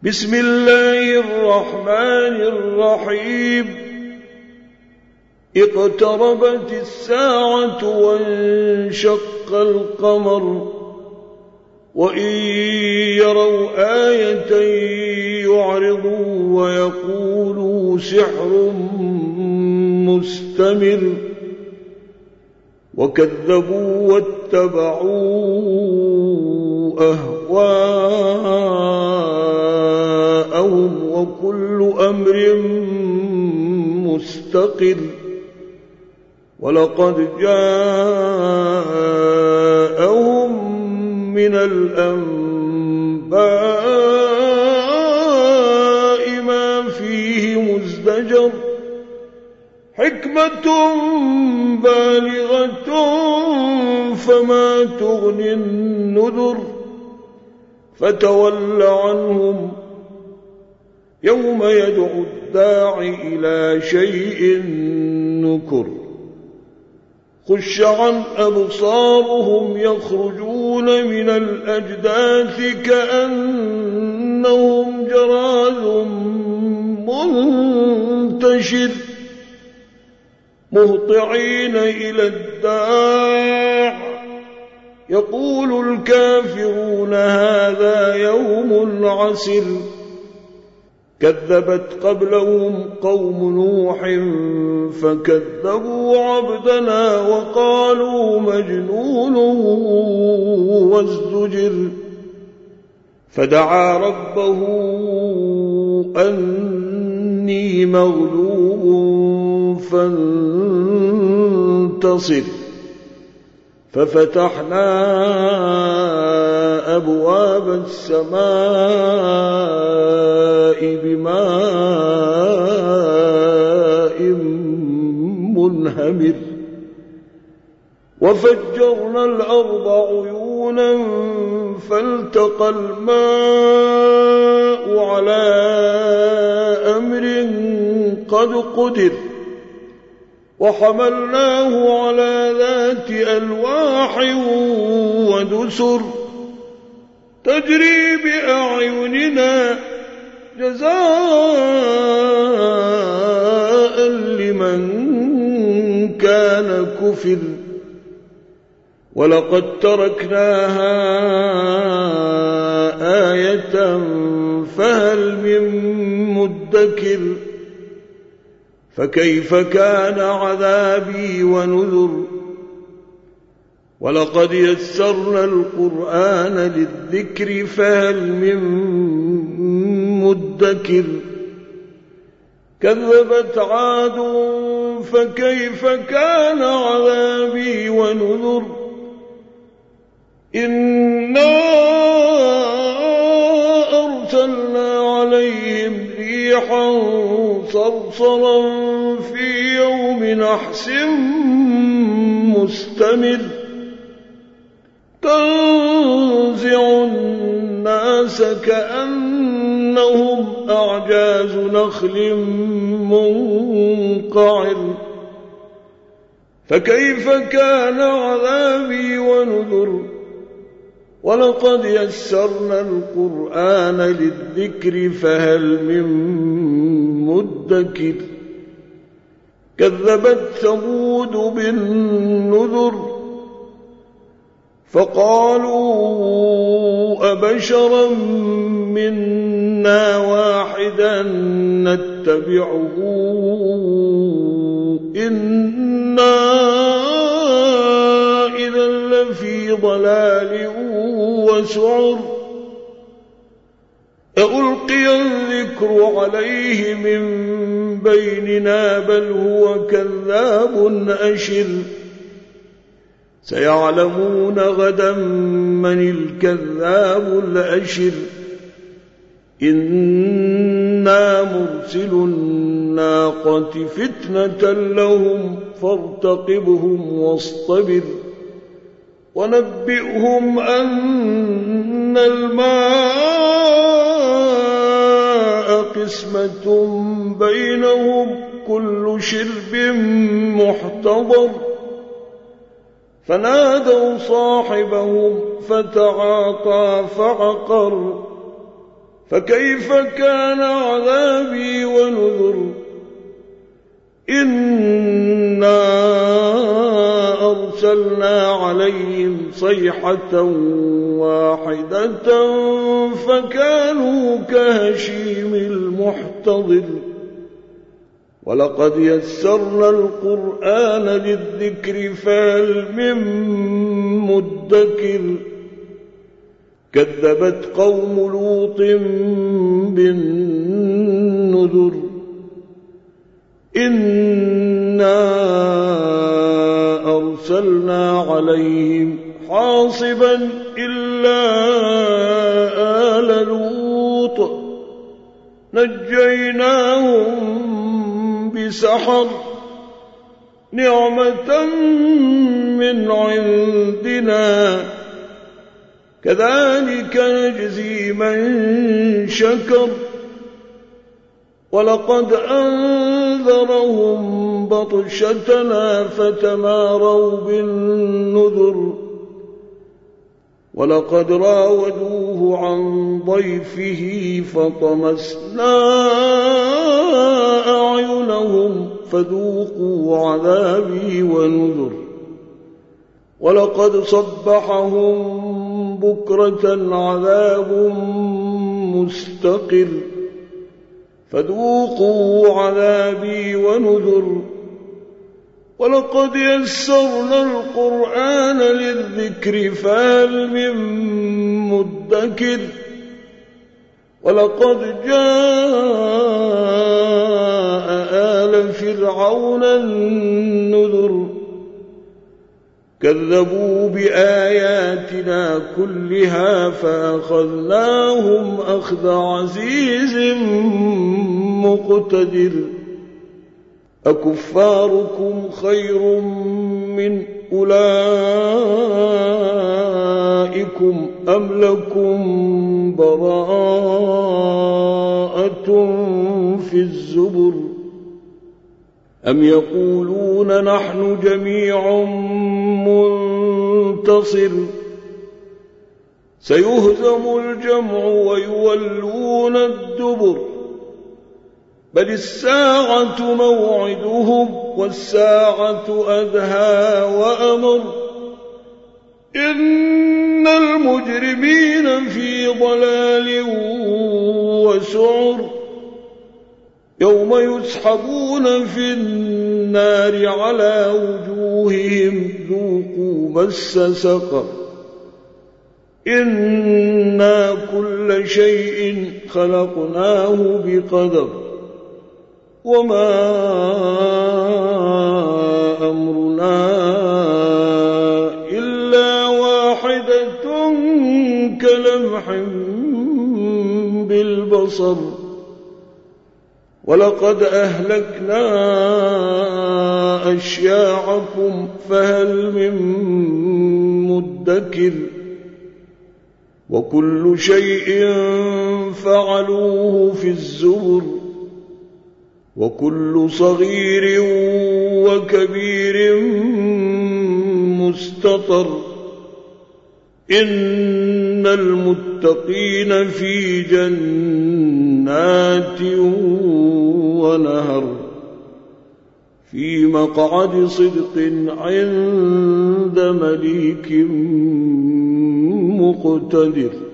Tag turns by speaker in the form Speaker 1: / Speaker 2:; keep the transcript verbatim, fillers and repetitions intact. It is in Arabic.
Speaker 1: بسم الله الرحمن الرحيم اقتربت الساعة وانشق القمر وإن يروا آية يعرضوا ويقولوا سحر مستمر وكذبوا واتبعوا أهواءهم وكل أمر مستقر ولقد جاءهم من الأنباء ما فيه مزدجر حكمة بالغة فما تغني النذر فتول عنهم يوم يدعو الداعي إلى شيء نكر خش عن أبصارهم يخرجون من الأجداث كأنهم جراد منتشر مهطعين إلى الداع يقول الكافرون هذا يوم عسر كذبت قبلهم قوم نوح فكذبوا عبدنا وقالوا مجنون وازدجر فدعا ربه أني مغلوب فانتصر ففتحنا أبواب السماء بماء منهمر وفجرنا الأرض عيونا فالتقى الماء على أمر قد قدر وحملناه على ذات ألواح ودسر تجري بأعيننا جزاء لمن كان كفر ولقد تركناها آية فهل من مدكر فكيف كان عذابي ونذر ولقد يسرنا القرآن للذكر فهل من مدكر كذبت عاد فكيف كان عذابي ونذر إنا أرسلنا عليهم ريحا صرصرا في يوم نحس مستمر تنزع الناس كأنهم أعجاز نخل منقعر فكيف كان عذابي ونذر ولقد يسرنا القرآن للذكر فهل من مدكر كذبت ثمود بالنذر فقالوا أبشرا منا واحدا نتبعه إنا إذا لفي ضلال وسعر ألقي الذكر عليه من بيننا بل هو كذاب أشر سيعلمون غدا من الكذاب الأشر إنا مرسل الناقة فتنة لهم فارتقبهم واصطبر ونبئهم أن الماء قسمة بينهم كل شرب محتضر فنادوا صاحبهم فتعاطى فعقر فكيف كان عذابي ونذر إنا أرسلنا عليهم صيحة واحدة فكانوا كهشيم المحتضر ولقد يسرنا القرآن للذكر فهل من مدكر كذبت قوم لوط بالنذر إنا أرسلنا عليهم حاصبا إلا آل لوط نجيناهم بسحر نعمة من عندنا كذلك نجزي من شكر ولقد أنذرهم بطشتنا فتماروا بالنذر ولقد راودوه عن ضيفه فطمسنا أعينهم فذوقوا عذابي ونذر ولقد صبحهم بكرة عذاب مستقر فذوقوا عذابي ونذر ولقد يسرنا القرآن للذكر فهل من مدكر ولقد جاء آل فرعون النذر كذبوا بآياتنا كلها فأخذناهم أخذ عزيز مقتدر أكفاركم خير من أولئكم أم لكم براءة في الزبر أم يقولون نحن جميع منتصر سيهزم الجمع ويولون الدبر بل الساعة موعدهم والساعة أدهى وأمر إن المجرمين في ضلال وسعر يوم يسحبون في النار على وجوههم ذوقوا مس سقر إنا كل شيء خلقناه بقدر وما أمرنا إلا واحدة كلمح بالبصر ولقد أهلكنا أشياعكم فهل من مدكر وكل شيء فعلوه في الزبر وكل صغير وكبير مستطر إن المتقين في جنات ونهر في مقعد صدق عند مليك مقتدر.